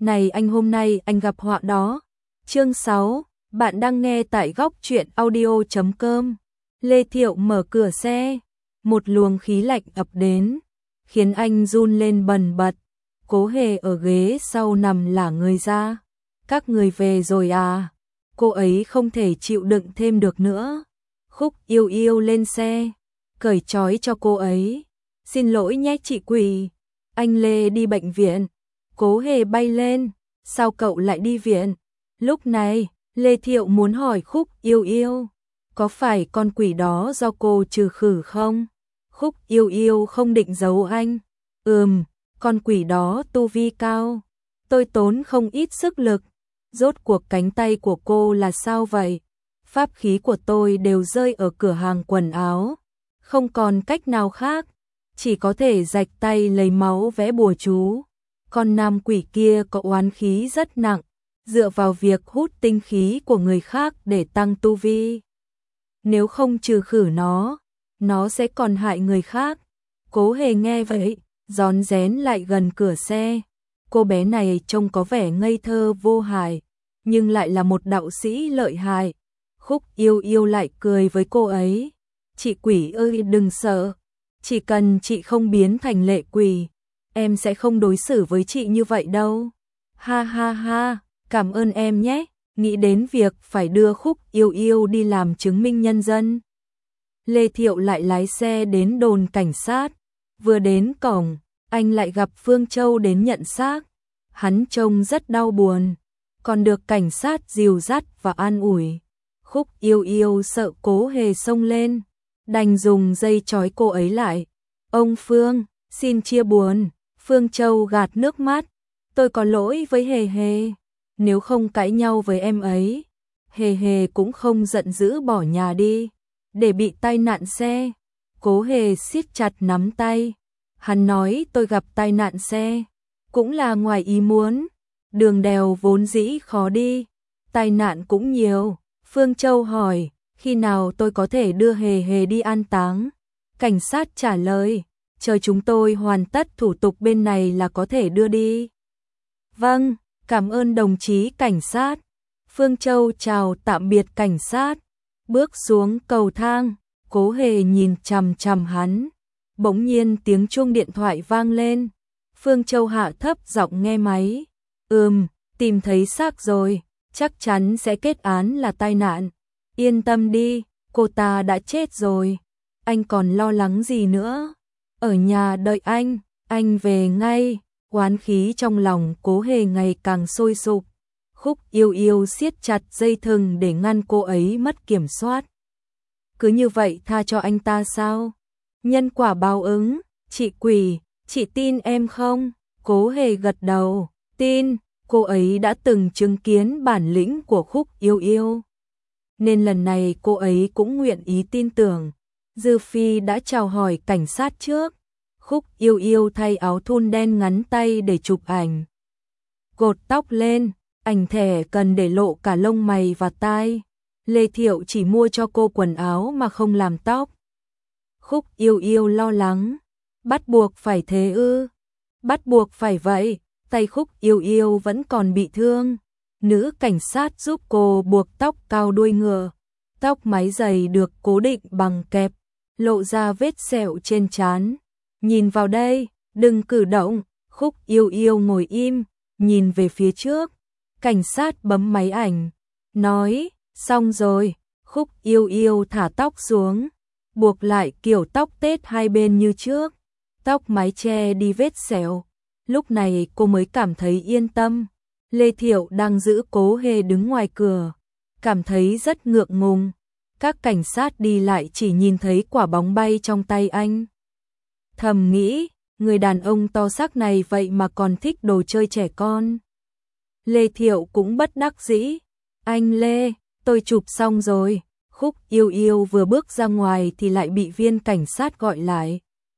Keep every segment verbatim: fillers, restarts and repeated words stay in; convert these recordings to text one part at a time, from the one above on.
Này anh, hôm nay anh gặp họa đó. Chương sáu, bạn đang nghe tại góc truyện audio chấm com. Lê Thiệu mở cửa xe, một luồng khí lạnh ập đến, khiến anh run lên bần bật. Cố Hề ở ghế sau nằm lả người ra. Các người về rồi à? Cô ấy không thể chịu đựng thêm được nữa. Khúc Yêu Yêu lên xe, cởi trói cho cô ấy. Xin lỗi nhé chị Quỳ, anh Lê đi bệnh viện. Cố Hề bay lên, sao cậu lại đi viện? Lúc này, Lê Thiệu muốn hỏi Khúc Yêu Yêu, có phải con quỷ đó do cô trừ khử không? Khúc Yêu Yêu không định giấu anh. Ừm, con quỷ đó tu vi cao. Tôi tốn không ít sức lực. Rốt cuộc cánh tay của cô là sao vậy? Pháp khí của tôi đều rơi ở cửa hàng quần áo. Không còn cách nào khác, chỉ có thể rạch tay lấy máu vẽ bùa chú. Con nam quỷ kia có oán khí rất nặng, dựa vào việc hút tinh khí của người khác để tăng tu vi. Nếu không trừ khử nó, nó sẽ còn hại người khác. Cố Hề nghe vậy, rón rén lại gần cửa xe. Cô bé này trông có vẻ ngây thơ vô hại, nhưng lại là một đạo sĩ lợi hại. Khúc Yêu Yêu lại cười với cô ấy. Chị quỷ ơi, đừng sợ, chỉ cần chị không biến thành lệ quỷ, em sẽ không đối xử với chị như vậy đâu. Ha ha ha, cảm ơn em nhé. Nghĩ đến việc phải đưa Khúc Yêu Yêu đi làm chứng minh nhân dân, Lê Thiệu lại lái xe đến đồn cảnh sát. Vừa đến cổng, anh lại gặp Phương Châu đến nhận xác. Hắn trông rất đau buồn, còn được cảnh sát dìu dắt và an ủi. Khúc Yêu Yêu sợ Cố Hề xông lên, đành dùng dây trói cô ấy lại. Ông Phương, xin chia buồn. Phương Châu gạt nước mắt. Tôi có lỗi với Hề Hề, nếu không cãi nhau với em ấy, Hề Hề cũng không giận dữ bỏ nhà đi, để bị tai nạn xe. Cố Hề siết chặt nắm tay. Hắn nói tôi gặp tai nạn xe, cũng là ngoài ý muốn. Đường đèo vốn dĩ khó đi, tai nạn cũng nhiều. Phương Châu hỏi, khi nào tôi có thể đưa Hề Hề đi an táng? Cảnh sát trả lời, chờ chúng tôi hoàn tất thủ tục bên này là có thể đưa đi. Vâng, cảm ơn đồng chí cảnh sát. Phương Châu chào tạm biệt cảnh sát, bước xuống cầu thang. Cố Hề nhìn chằm chằm hắn. Bỗng nhiên tiếng chuông điện thoại vang lên. Phương Châu hạ thấp giọng nghe máy. Ừm, tìm thấy xác rồi, chắc chắn sẽ kết án là tai nạn. Yên tâm đi, cô ta đã chết rồi. Anh còn lo lắng gì nữa? Ở nhà đợi anh, anh về ngay. Oán khí trong lòng Cố Hề ngày càng sôi sục. Khúc Yêu Yêu siết chặt dây thừng để ngăn cô ấy mất kiểm soát. Cứ như vậy tha cho anh ta sao? Nhân quả báo ứng. Chị quỷ, chị tin em không? Cố Hề gật đầu, tin. Cô ấy đã từng chứng kiến bản lĩnh của Khúc Yêu Yêu, nên lần này cô ấy cũng nguyện ý tin tưởng. Dư Phi đã chào hỏi cảnh sát trước. Khúc Yêu Yêu thay áo thun đen ngắn tay để chụp ảnh. Cột tóc lên, ảnh thẻ cần để lộ cả lông mày và tai. Lê Thiệu chỉ mua cho cô quần áo mà không làm tóc. Khúc Yêu Yêu lo lắng, bắt buộc phải thế ư? Bắt buộc phải vậy. Tay Khúc Yêu Yêu vẫn còn bị thương. Nữ cảnh sát giúp cô buộc tóc cao đuôi ngựa. Tóc mái dày được cố định bằng kẹp, lộ ra vết sẹo trên trán. Nhìn vào đây, đừng cử động. Khúc Yêu Yêu ngồi im, nhìn về phía trước. Cảnh sát bấm máy ảnh, nói, xong rồi. Khúc Yêu Yêu thả tóc xuống, buộc lại kiểu tóc tết hai bên như trước. Tóc mái che đi vết sẹo. Lúc này cô mới cảm thấy yên tâm. Lê Thiệu đang giữ Cố Hề đứng ngoài cửa, cảm thấy rất ngượng ngùng. Các cảnh sát đi lại chỉ nhìn thấy quả bóng bay trong tay anh. Thầm nghĩ, người đàn ông to xác này vậy mà còn thích đồ chơi trẻ con. Lê Thiệu cũng bất đắc dĩ. Anh Lê, tôi chụp xong rồi. Khúc Yêu Yêu vừa bước ra ngoài thì lại bị viên cảnh sát gọi lại.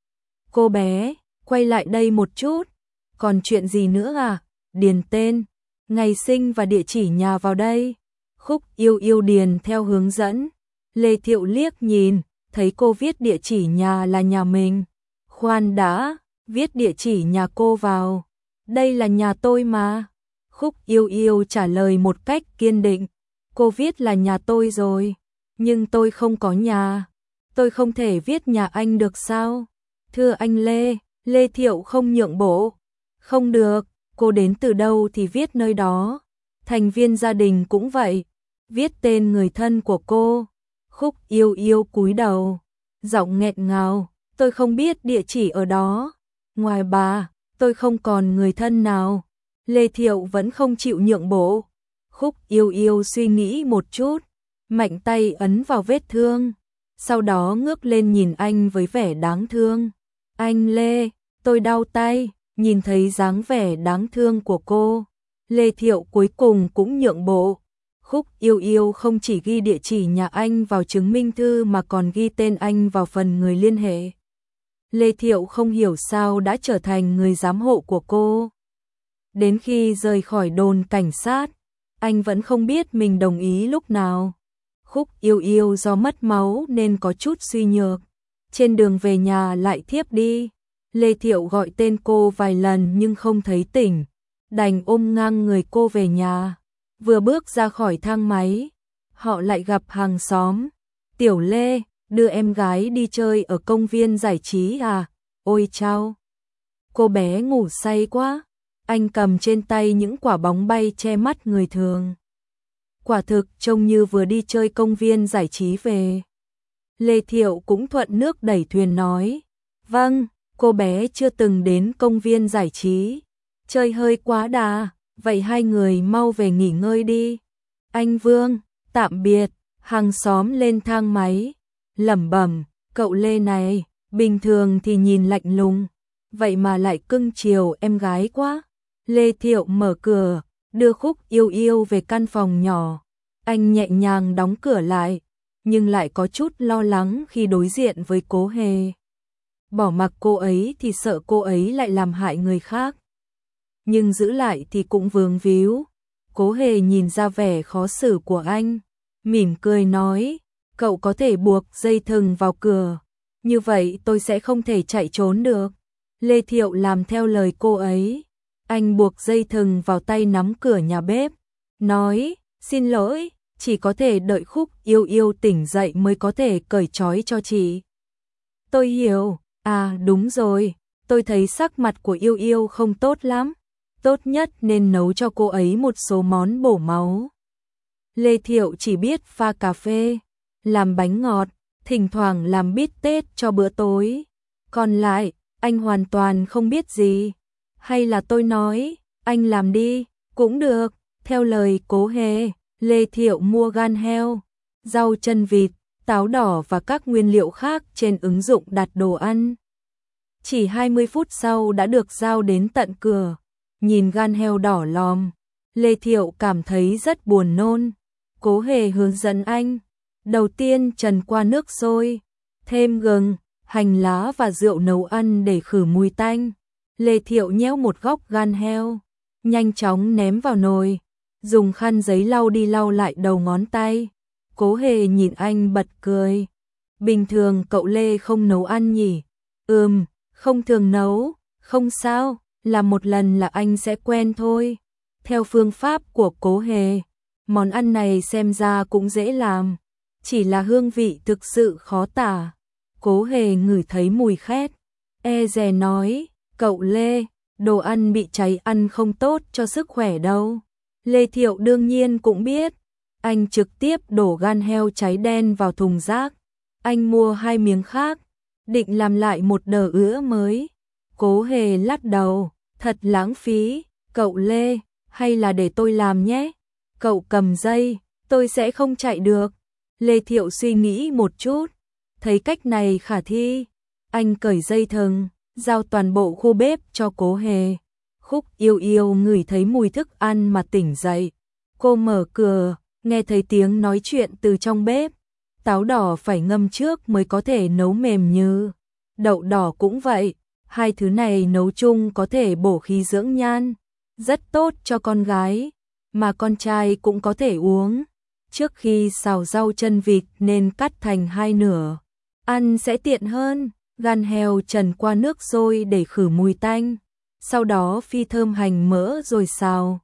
Cô bé, quay lại đây một chút. Còn chuyện gì nữa à? Điền tên, ngày sinh và địa chỉ nhà vào đây. Khúc Yêu Yêu điền theo hướng dẫn. Lê Thiệu liếc nhìn, thấy cô viết địa chỉ nhà là nhà mình. Khoan đã, viết địa chỉ nhà cô vào. Đây là nhà tôi mà. Khúc Yêu Yêu trả lời một cách kiên định. Cô viết là nhà tôi rồi, nhưng tôi không có nhà. Tôi không thể viết nhà anh được sao? Thưa anh Lê, Lê Thiệu không nhượng bộ. Không được, cô đến từ đâu thì viết nơi đó. Thành viên gia đình cũng vậy, viết tên người thân của cô. Khúc Yêu Yêu cúi đầu, giọng nghẹn ngào, tôi không biết địa chỉ ở đó. Ngoài bà, tôi không còn người thân nào. Lê Thiệu vẫn không chịu nhượng bộ. Khúc Yêu Yêu suy nghĩ một chút, mạnh tay ấn vào vết thương, sau đó ngước lên nhìn anh với vẻ đáng thương. Anh Lê, tôi đau tay. Nhìn thấy dáng vẻ đáng thương của cô, Lê Thiệu cuối cùng cũng nhượng bộ. Khúc Yêu Yêu không chỉ ghi địa chỉ nhà anh vào chứng minh thư mà còn ghi tên anh vào phần người liên hệ. Lê Thiệu không hiểu sao đã trở thành người giám hộ của cô. Đến khi rời khỏi đồn cảnh sát, anh vẫn không biết mình đồng ý lúc nào. Khúc Yêu Yêu do mất máu nên có chút suy nhược, trên đường về nhà lại thiếp đi. Lê Thiệu gọi tên cô vài lần nhưng không thấy tỉnh, đành ôm ngang người cô về nhà. Vừa bước ra khỏi thang máy, họ lại gặp hàng xóm. Tiểu Lê, đưa em gái đi chơi ở công viên giải trí à? Ôi chao! Cô bé ngủ say quá. Anh cầm trên tay những quả bóng bay che mắt người thường. Quả thực trông như vừa đi chơi công viên giải trí về. Lê Thiệu cũng thuận nước đẩy thuyền nói. Vâng, cô bé chưa từng đến công viên giải trí. Chơi hơi quá đà, vậy hai người mau về nghỉ ngơi đi. Anh Vương, tạm biệt. Hàng xóm lên thang máy, lẩm bẩm, cậu Lê này, bình thường thì nhìn lạnh lùng, vậy mà lại cưng chiều em gái quá. Lê Thiệu mở cửa, đưa Khúc Yêu Yêu về căn phòng nhỏ. Anh nhẹ nhàng đóng cửa lại, nhưng lại có chút lo lắng khi đối diện với Cố Hề. Bỏ mặc cô ấy thì sợ cô ấy lại làm hại người khác, nhưng giữ lại thì cũng vướng víu. Cố Hề nhìn ra vẻ khó xử của anh, mỉm cười nói, cậu có thể buộc dây thừng vào cửa, như vậy tôi sẽ không thể chạy trốn được. Lê Thiệu làm theo lời cô ấy, anh buộc dây thừng vào tay nắm cửa nhà bếp, nói, xin lỗi, chỉ có thể đợi Khúc Yêu Yêu tỉnh dậy mới có thể cởi trói cho chị. Tôi hiểu, à đúng rồi, tôi thấy sắc mặt của Yêu Yêu không tốt lắm, tốt nhất nên nấu cho cô ấy một số món bổ máu. Lê Thiệu chỉ biết pha cà phê, làm bánh ngọt, thỉnh thoảng làm bít tết cho bữa tối. Còn lại, anh hoàn toàn không biết gì. Hay là tôi nói, anh làm đi, cũng được. Theo lời Cố Hề, Lê Thiệu mua gan heo, rau chân vịt, táo đỏ và các nguyên liệu khác trên ứng dụng đặt đồ ăn. Chỉ hai mươi phút sau đã được giao đến tận cửa. Nhìn gan heo đỏ lòm, Lê Thiệu cảm thấy rất buồn nôn. Cố Hề hướng dẫn anh, đầu tiên trần qua nước sôi, thêm gừng, hành lá và rượu nấu ăn để khử mùi tanh. Lê Thiệu nhéo một góc gan heo, nhanh chóng ném vào nồi, dùng khăn giấy lau đi lau lại đầu ngón tay. Cố Hề nhìn anh bật cười. Bình thường cậu Lê không nấu ăn nhỉ? Ừm, không thường nấu, không sao, làm một lần là anh sẽ quen thôi. Theo phương pháp của Cố Hề, món ăn này xem ra cũng dễ làm, chỉ là hương vị thực sự khó tả. Cố Hề ngửi thấy mùi khét, e dè nói, cậu Lê, đồ ăn bị cháy ăn không tốt cho sức khỏe đâu. Lê Thiệu đương nhiên cũng biết, anh trực tiếp đổ gan heo cháy đen vào thùng rác. Anh mua hai miếng khác, định làm lại một đợt ứa mới. Cố Hề lắc đầu, thật lãng phí, cậu Lê, hay là để tôi làm nhé. Cậu cầm dây, tôi sẽ không chạy được. Lê Thiệu suy nghĩ một chút, thấy cách này khả thi. Anh cởi dây thừng, giao toàn bộ khu bếp cho Cố Hề. Khúc Yêu Yêu ngửi thấy mùi thức ăn mà tỉnh dậy. Cô mở cửa, nghe thấy tiếng nói chuyện từ trong bếp. Táo đỏ phải ngâm trước mới có thể nấu mềm như. Đậu đỏ cũng vậy, hai thứ này nấu chung có thể bổ khí dưỡng nhan, rất tốt cho con gái, mà con trai cũng có thể uống. Trước khi xào rau chân vịt nên cắt thành hai nửa, ăn sẽ tiện hơn. Gan heo trần qua nước sôi để khử mùi tanh, sau đó phi thơm hành mỡ rồi xào.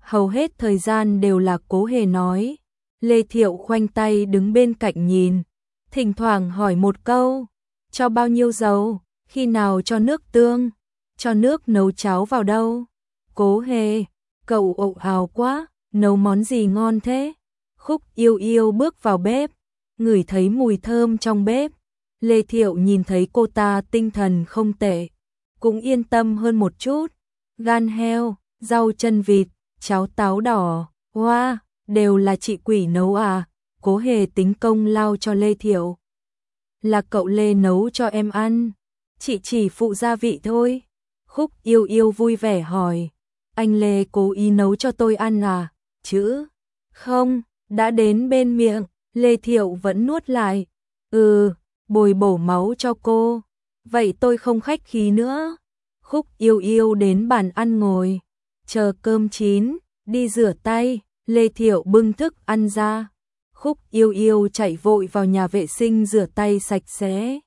hầu hết thời gian đều là Cố Hề nói. Lê Thiệu khoanh tay đứng bên cạnh nhìn, thỉnh thoảng hỏi một câu, cho bao nhiêu dầu, khi nào cho nước tương, cho nước nấu cháo vào đâu. Cố Hề, cậu ồn ào quá, nấu món gì ngon thế? Khúc Yêu Yêu bước vào bếp, ngửi thấy mùi thơm trong bếp. Lê Thiệu nhìn thấy cô ta tinh thần không tệ, cũng yên tâm hơn một chút. Gan heo, rau chân vịt, cháo táo đỏ, hoa, wow, đều là chị Quỷ nấu à? Cố Hề tính công lao cho Lê Thiệu. Là cậu Lê nấu cho em ăn, chị chỉ phụ gia vị thôi. Khúc Yêu Yêu vui vẻ hỏi, anh Lê cố ý nấu cho tôi ăn à? Chứ không, đã đến bên miệng. Lê Thiệu vẫn nuốt lại. Ừ, bồi bổ máu cho cô. Vậy tôi không khách khí nữa. Khúc Yêu Yêu đến bàn ăn ngồi, chờ cơm chín, đi rửa tay. Lê Thiệu bưng thức ăn ra. Khúc Yêu Yêu chạy vội vào nhà vệ sinh rửa tay sạch sẽ,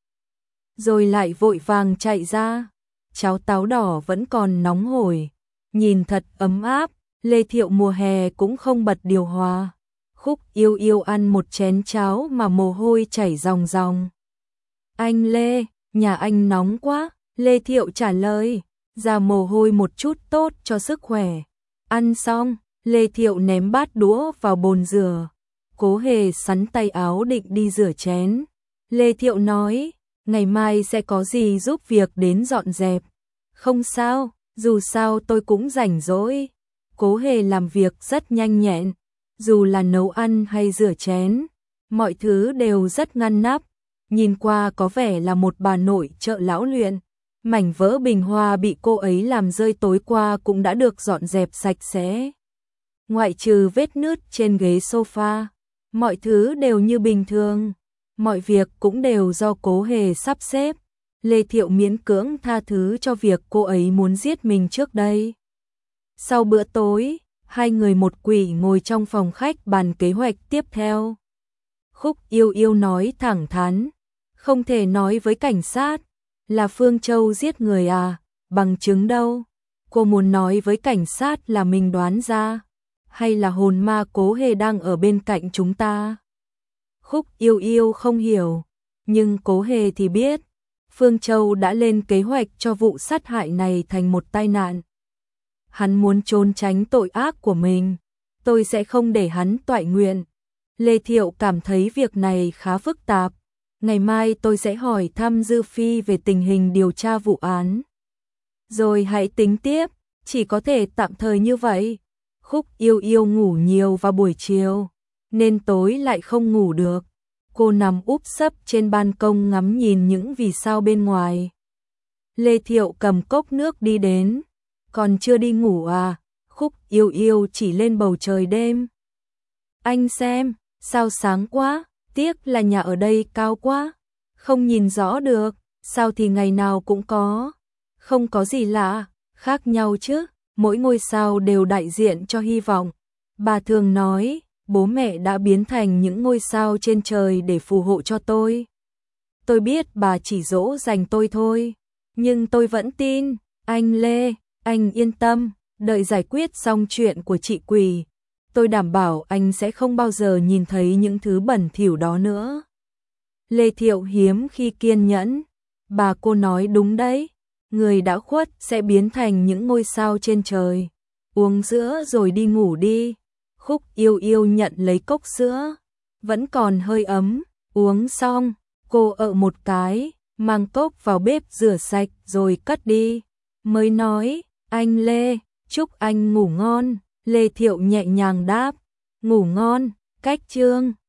rồi lại vội vàng chạy ra. Cháo táo đỏ vẫn còn nóng hổi, nhìn thật ấm áp. Lê Thiệu mùa hè cũng không bật điều hòa. Khúc Yêu Yêu ăn một chén cháo mà mồ hôi chảy ròng ròng. Anh Lê, nhà anh nóng quá. Lê Thiệu trả lời, ra mồ hôi một chút tốt cho sức khỏe. Ăn xong, Lê Thiệu ném bát đũa vào bồn rửa. Cố Hề sắn tay áo định đi rửa chén. Lê Thiệu nói, ngày mai sẽ có gì giúp việc đến dọn dẹp. Không sao, dù sao tôi cũng rảnh rỗi. Cố Hề làm việc rất nhanh nhẹn, dù là nấu ăn hay rửa chén, mọi thứ đều rất ngăn nắp. Nhìn qua có vẻ là một bà nội trợ lão luyện. Mảnh vỡ bình hoa bị cô ấy làm rơi tối qua cũng đã được dọn dẹp sạch sẽ. Ngoại trừ vết nứt trên ghế sofa, mọi thứ đều như bình thường. Mọi việc cũng đều do Cố Hề sắp xếp. Lê Thiệu miễn cưỡng tha thứ cho việc cô ấy muốn giết mình trước đây. Sau bữa tối, hai người một quỷ ngồi trong phòng khách bàn kế hoạch tiếp theo. Khúc Yêu Yêu nói thẳng thắn, không thể nói với cảnh sát. Là Phương Châu giết người à? Bằng chứng đâu? Cô muốn nói với cảnh sát là mình đoán ra, hay là hồn ma Cố Hề đang ở bên cạnh chúng ta? Khúc Yêu Yêu không hiểu, nhưng Cố Hề thì biết. Phương Châu đã lên kế hoạch cho vụ sát hại này thành một tai nạn. Hắn muốn trốn tránh tội ác của mình, tôi sẽ không để hắn toại nguyện. Lê Thiệu cảm thấy việc này khá phức tạp. Ngày mai tôi sẽ hỏi thăm Dư Phi về tình hình điều tra vụ án, rồi hãy tính tiếp, chỉ có thể tạm thời như vậy. Khúc Yêu Yêu ngủ nhiều vào buổi chiều, nên tối lại không ngủ được. Cô nằm úp sấp trên ban công ngắm nhìn những vì sao bên ngoài. Lê Thiệu cầm cốc nước đi đến, còn chưa đi ngủ à? Khúc Yêu Yêu chỉ lên bầu trời đêm. Anh xem, sao sáng quá. Tiếc là nhà ở đây cao quá, không nhìn rõ được. Sao thì ngày nào cũng có, không có gì lạ, khác nhau chứ. Mỗi ngôi sao đều đại diện cho hy vọng. Bà thường nói, bố mẹ đã biến thành những ngôi sao trên trời để phù hộ cho tôi. Tôi biết bà chỉ dỗ dành tôi thôi, nhưng tôi vẫn tin. Anh Lê, anh yên tâm, đợi giải quyết xong chuyện của chị Quỷ, tôi đảm bảo anh sẽ không bao giờ nhìn thấy những thứ bẩn thỉu đó nữa. Lê Thiệu hiếm khi kiên nhẫn. Bà cô nói đúng đấy, người đã khuất sẽ biến thành những ngôi sao trên trời. Uống sữa rồi đi ngủ đi. Khúc Yêu Yêu nhận lấy cốc sữa, vẫn còn hơi ấm. Uống xong, cô ợ một cái, mang cốc vào bếp rửa sạch rồi cất đi. Mới nói, anh Lê, chúc anh ngủ ngon. Lê Thiệu nhẹ nhàng đáp, ngủ ngon. Cách chương